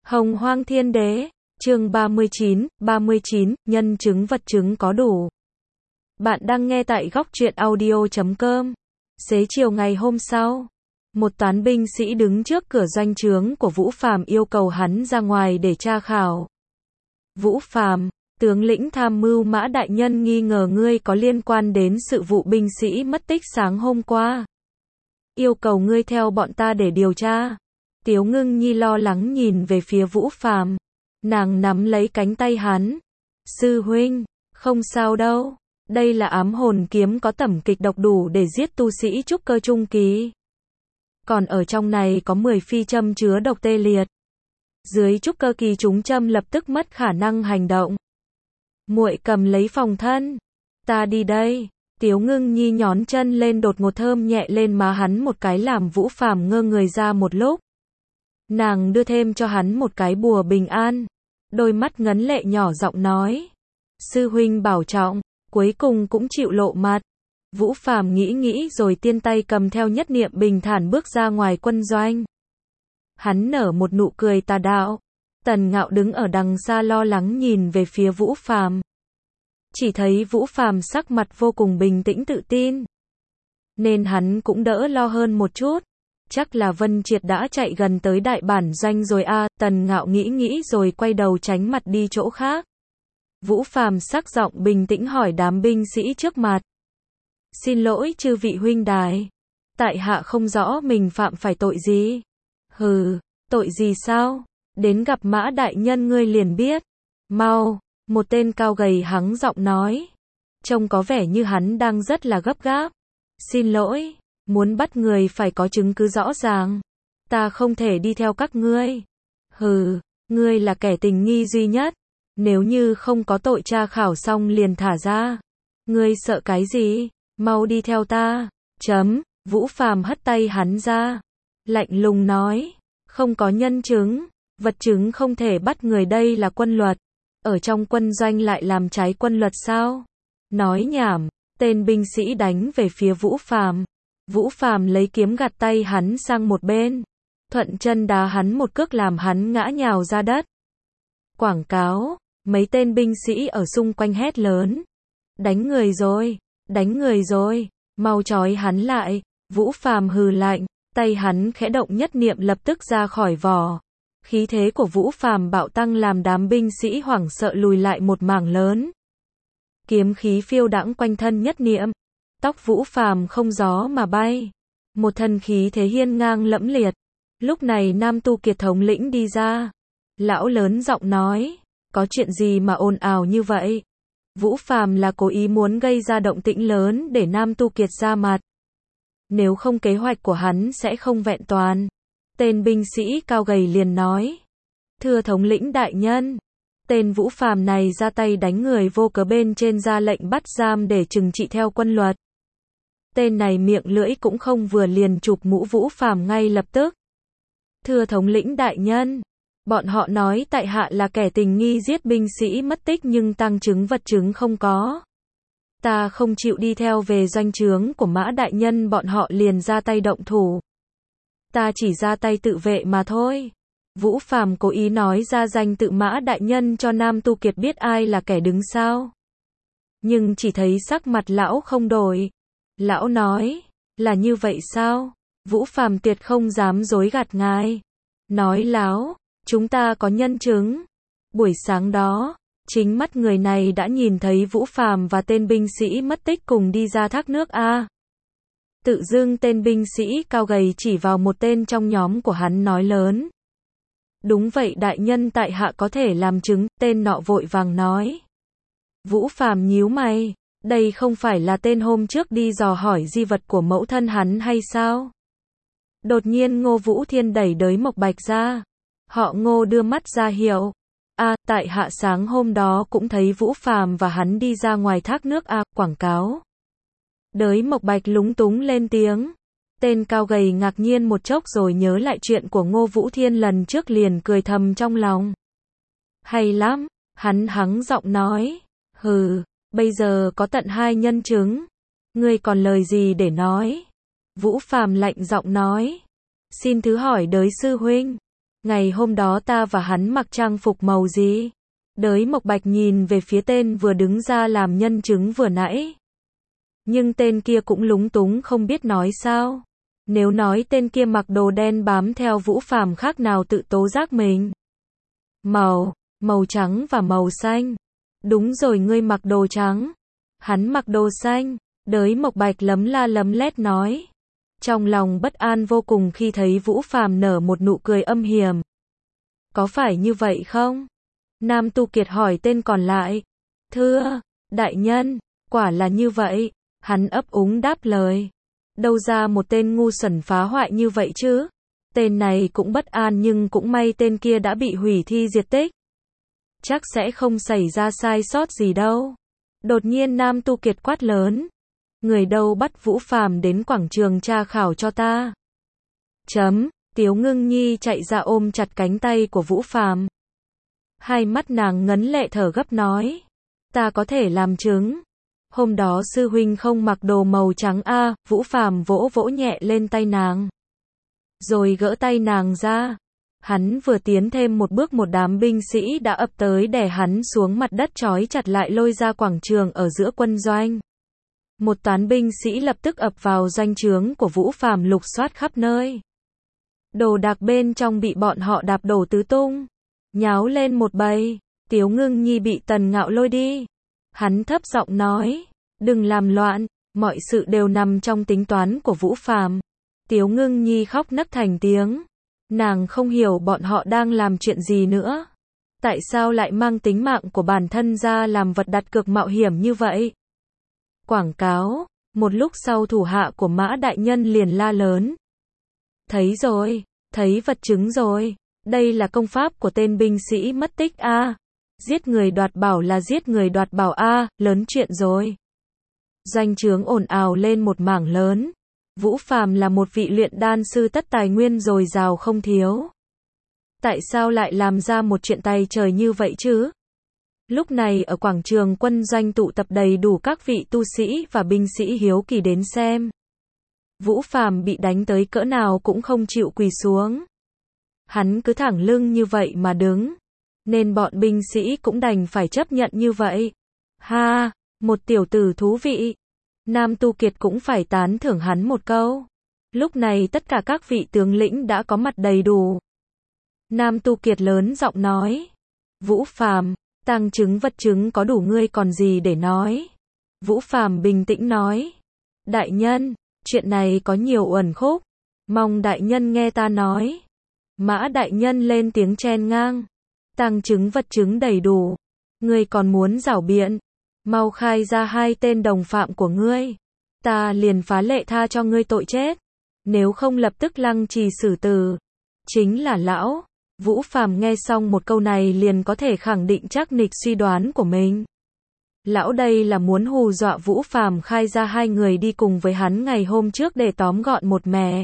Hồng Hoang Thiên Đế, chương 39, nhân chứng vật chứng có đủ. Bạn đang nghe tại góc truyện audio.com. Xế chiều ngày hôm sau, một toán binh sĩ đứng trước cửa doanh trướng của Vũ Phàm yêu cầu hắn ra ngoài để tra khảo. Vũ Phàm, tướng lĩnh tham mưu Mã đại nhân nghi ngờ ngươi có liên quan đến sự vụ binh sĩ mất tích sáng hôm qua. Yêu cầu ngươi theo bọn ta để điều tra. Tiếu Ngưng Nhi lo lắng nhìn về phía Vũ Phàm. Nàng nắm lấy cánh tay hắn. Sư huynh, không sao đâu. Đây là ám hồn kiếm có tẩm kịch độc đủ để giết tu sĩ trúc cơ trung kỳ. Còn ở trong này có 10 phi châm chứa độc tê liệt. Dưới trúc cơ kỳ chúng châm lập tức mất khả năng hành động. Muội cầm lấy phòng thân. Ta đi đây. Tiếu Ngưng Nhi nhón chân lên đột ngột thơm nhẹ lên má hắn một cái làm Vũ Phàm ngơ người ra một lúc. Nàng đưa thêm cho hắn một cái bùa bình an. Đôi mắt ngấn lệ nhỏ giọng nói. Sư huynh bảo trọng, cuối cùng cũng chịu lộ mặt. Vũ Phàm nghĩ rồi tiên tay cầm theo nhất niệm bình thản bước ra ngoài quân doanh. Hắn nở một nụ cười tà đạo. Tần Ngạo đứng ở đằng xa lo lắng nhìn về phía Vũ Phàm. Chỉ thấy Vũ Phàm sắc mặt vô cùng bình tĩnh tự tin. Nên hắn cũng đỡ lo hơn một chút. Chắc là Vân Triệt đã chạy gần tới đại bản doanh rồi a. Tần Ngạo nghĩ rồi quay đầu tránh mặt đi chỗ khác. Vũ Phàm sắc giọng bình tĩnh hỏi đám binh sĩ trước mặt. Xin lỗi chư vị huynh đài. Tại hạ không rõ mình phạm phải tội gì. Hừ, tội gì sao? Đến gặp Mã đại nhân ngươi liền biết. Mau, một tên cao gầy hắng giọng nói. Trông có vẻ như hắn đang rất là gấp gáp. Xin lỗi. Muốn bắt người phải có chứng cứ rõ ràng. Ta không thể đi theo các ngươi. Hừ, ngươi là kẻ tình nghi duy nhất. Nếu như không có tội tra khảo xong liền thả ra. Ngươi sợ cái gì? Mau đi theo ta. Vũ Phàm hất tay hắn ra. Lạnh lùng nói. Không có nhân chứng. Vật chứng không thể bắt người, đây là quân luật. Ở trong quân doanh lại làm trái quân luật sao? Nói nhảm. Tên binh sĩ đánh về phía Vũ Phàm. Vũ Phàm lấy kiếm gạt tay hắn sang một bên. Thuận chân đá hắn một cước làm hắn ngã nhào ra đất. Quảng cáo. Mấy tên binh sĩ ở xung quanh hét lớn. Đánh người rồi. Đánh người rồi. Mau trói hắn lại. Vũ Phàm hừ lạnh. Tay hắn khẽ động nhất niệm lập tức ra khỏi vỏ. Khí thế của Vũ Phàm bạo tăng làm đám binh sĩ hoảng sợ lùi lại một mảng lớn. Kiếm khí phiêu đãng quanh thân nhất niệm. Tóc Vũ Phàm không gió mà bay. Một thân khí thế hiên ngang lẫm liệt. Lúc này Nam Tu Kiệt thống lĩnh đi ra. Lão lớn giọng nói. Có chuyện gì mà ồn ào như vậy? Vũ Phàm là cố ý muốn gây ra động tĩnh lớn để Nam Tu Kiệt ra mặt. Nếu không kế hoạch của hắn sẽ không vẹn toàn. Tên binh sĩ cao gầy liền nói. Thưa thống lĩnh đại nhân. Tên Vũ Phàm này ra tay đánh người vô cớ bên trên ra lệnh bắt giam để trừng trị theo quân luật. Tên này miệng lưỡi cũng không vừa liền chụp mũ Vũ Phàm ngay lập tức. Thưa thống lĩnh đại nhân. Bọn họ nói tại hạ là kẻ tình nghi giết binh sĩ mất tích nhưng tăng chứng vật chứng không có. Ta không chịu đi theo về doanh trướng của Mã đại nhân, bọn họ liền ra tay động thủ. Ta chỉ ra tay tự vệ mà thôi. Vũ Phàm cố ý nói ra danh tự Mã đại nhân cho Nam Tu Kiệt biết ai là kẻ đứng sau. Nhưng chỉ thấy sắc mặt lão không đổi. Lão nói, là như vậy sao? Vũ Phàm tuyệt không dám dối gạt ngài. Nói láo, chúng ta có nhân chứng. Buổi sáng đó, chính mắt người này đã nhìn thấy Vũ Phàm và tên binh sĩ mất tích cùng đi ra thác nước a. Tự dưng tên binh sĩ cao gầy chỉ vào một tên trong nhóm của hắn nói lớn. Đúng vậy đại nhân, tại hạ có thể làm chứng, tên nọ vội vàng nói. Vũ Phàm nhíu mày, đây không phải là tên hôm trước đi dò hỏi di vật của mẫu thân hắn hay sao? Đột nhiên Ngô Vũ Thiên đẩy đới Mộc Bạch ra. Họ Ngô đưa mắt ra hiệu. Tại hạ sáng hôm đó cũng thấy Vũ Phàm và hắn đi ra ngoài thác nước quảng cáo. Đới Mộc Bạch lúng túng lên tiếng. Tên cao gầy ngạc nhiên một chốc rồi nhớ lại chuyện của Ngô Vũ Thiên lần trước liền cười thầm trong lòng. Hay lắm, hắn hắng giọng nói. Hừ, bây giờ có tận 2 nhân chứng. Ngươi còn lời gì để nói? Vũ Phàm lạnh giọng nói. Xin thứ hỏi đới sư huynh. Ngày hôm đó ta và hắn mặc trang phục màu gì? Đới Mộc Bạch nhìn về phía tên vừa đứng ra làm nhân chứng vừa nãy. Nhưng tên kia cũng lúng túng không biết nói sao. Nếu nói tên kia mặc đồ đen bám theo Vũ Phàm khác nào tự tố giác mình. Màu trắng và màu xanh. Đúng rồi, ngươi mặc đồ trắng. Hắn mặc đồ xanh. Đới Mộc Bạch lấm la lấm lét nói. Trong lòng bất an vô cùng khi thấy Vũ Phàm nở một nụ cười âm hiểm. Có phải như vậy không? Nam Tu Kiệt hỏi tên còn lại. Thưa, đại nhân, quả là như vậy. Hắn ấp úng đáp lời. Đâu ra một tên ngu xuẩn phá hoại như vậy chứ? Tên này cũng bất an nhưng cũng may tên kia đã bị hủy thi diệt tích. Chắc sẽ không xảy ra sai sót gì đâu. Đột nhiên Nam Tu Kiệt quát lớn. Người đâu bắt Vũ Phàm đến quảng trường tra khảo cho ta. Tiếu Ngưng Nhi chạy ra ôm chặt cánh tay của Vũ Phàm. Hai mắt nàng ngấn lệ thở gấp nói. Ta có thể làm chứng. Hôm đó sư huynh không mặc đồ màu trắng a. Vũ Phàm vỗ vỗ nhẹ lên tay nàng. Rồi gỡ tay nàng ra. Hắn vừa tiến thêm một bước một đám binh sĩ đã ập tới đè hắn xuống mặt đất trói chặt lại lôi ra quảng trường ở giữa quân doanh. Một toán binh sĩ lập tức ập vào doanh trướng của Vũ Phàm lục soát khắp nơi. Đồ đạc bên trong bị bọn họ đạp đổ tứ tung. Nháo lên một bầy. Tiếu Ngưng Nhi bị Tần Ngạo lôi đi. Hắn thấp giọng nói. Đừng làm loạn. Mọi sự đều nằm trong tính toán của Vũ Phàm. Tiếu Ngưng Nhi khóc nấc thành tiếng. Nàng không hiểu bọn họ đang làm chuyện gì nữa. Tại sao lại mang tính mạng của bản thân ra làm vật đặt cược mạo hiểm như vậy? Quảng cáo. Một lúc sau thủ hạ của Mã đại nhân liền la lớn. Thấy rồi, thấy vật chứng rồi. Đây là công pháp của tên binh sĩ mất tích a. Giết người đoạt bảo là giết người đoạt bảo a, lớn chuyện rồi. Doanh trướng ồn ào lên một mảng lớn. Vũ Phàm là một vị luyện đan sư tất tài nguyên dồi dào không thiếu. Tại sao lại làm ra một chuyện tay trời như vậy chứ? Lúc này ở quảng trường quân doanh tụ tập đầy đủ các vị tu sĩ và binh sĩ hiếu kỳ đến xem. Vũ Phàm bị đánh tới cỡ nào cũng không chịu quỳ xuống. Hắn cứ thẳng lưng như vậy mà đứng. Nên bọn binh sĩ cũng đành phải chấp nhận như vậy. Ha, một tiểu tử thú vị. Nam Tu Kiệt cũng phải tán thưởng hắn một câu. Lúc này tất cả các vị tướng lĩnh đã có mặt đầy đủ. Nam Tu Kiệt lớn giọng nói. Vũ Phàm, tang chứng vật chứng có đủ, ngươi còn gì để nói? Vũ Phàm bình tĩnh nói. Đại nhân, chuyện này có nhiều uẩn khúc. Mong đại nhân nghe ta nói. Mã đại nhân lên tiếng chen ngang. Tang chứng vật chứng đầy đủ. Ngươi còn muốn giảo biện? Mau khai ra hai tên đồng phạm của ngươi. Ta liền phá lệ tha cho ngươi tội chết. Nếu không lập tức lăng trì xử tử. Chính là lão. Vũ Phàm nghe xong một câu này liền có thể khẳng định chắc nịch suy đoán của mình. Lão đây là muốn hù dọa Vũ Phàm khai ra hai người đi cùng với hắn ngày hôm trước để tóm gọn một mẻ.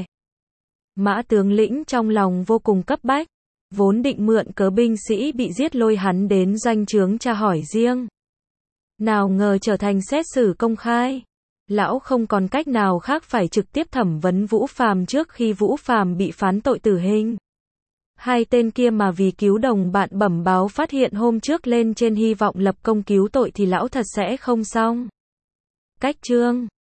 Mã tướng lĩnh trong lòng vô cùng cấp bách. Vốn định mượn cớ binh sĩ bị giết lôi hắn đến doanh trướng tra hỏi riêng. Nào ngờ trở thành xét xử công khai. Lão không còn cách nào khác phải trực tiếp thẩm vấn Vũ Phàm trước khi Vũ Phàm bị phán tội tử hình. Hai tên kia mà vì cứu đồng bạn bẩm báo phát hiện hôm trước lên trên hy vọng lập công cứu tội thì lão thật sẽ không xong. Cách chương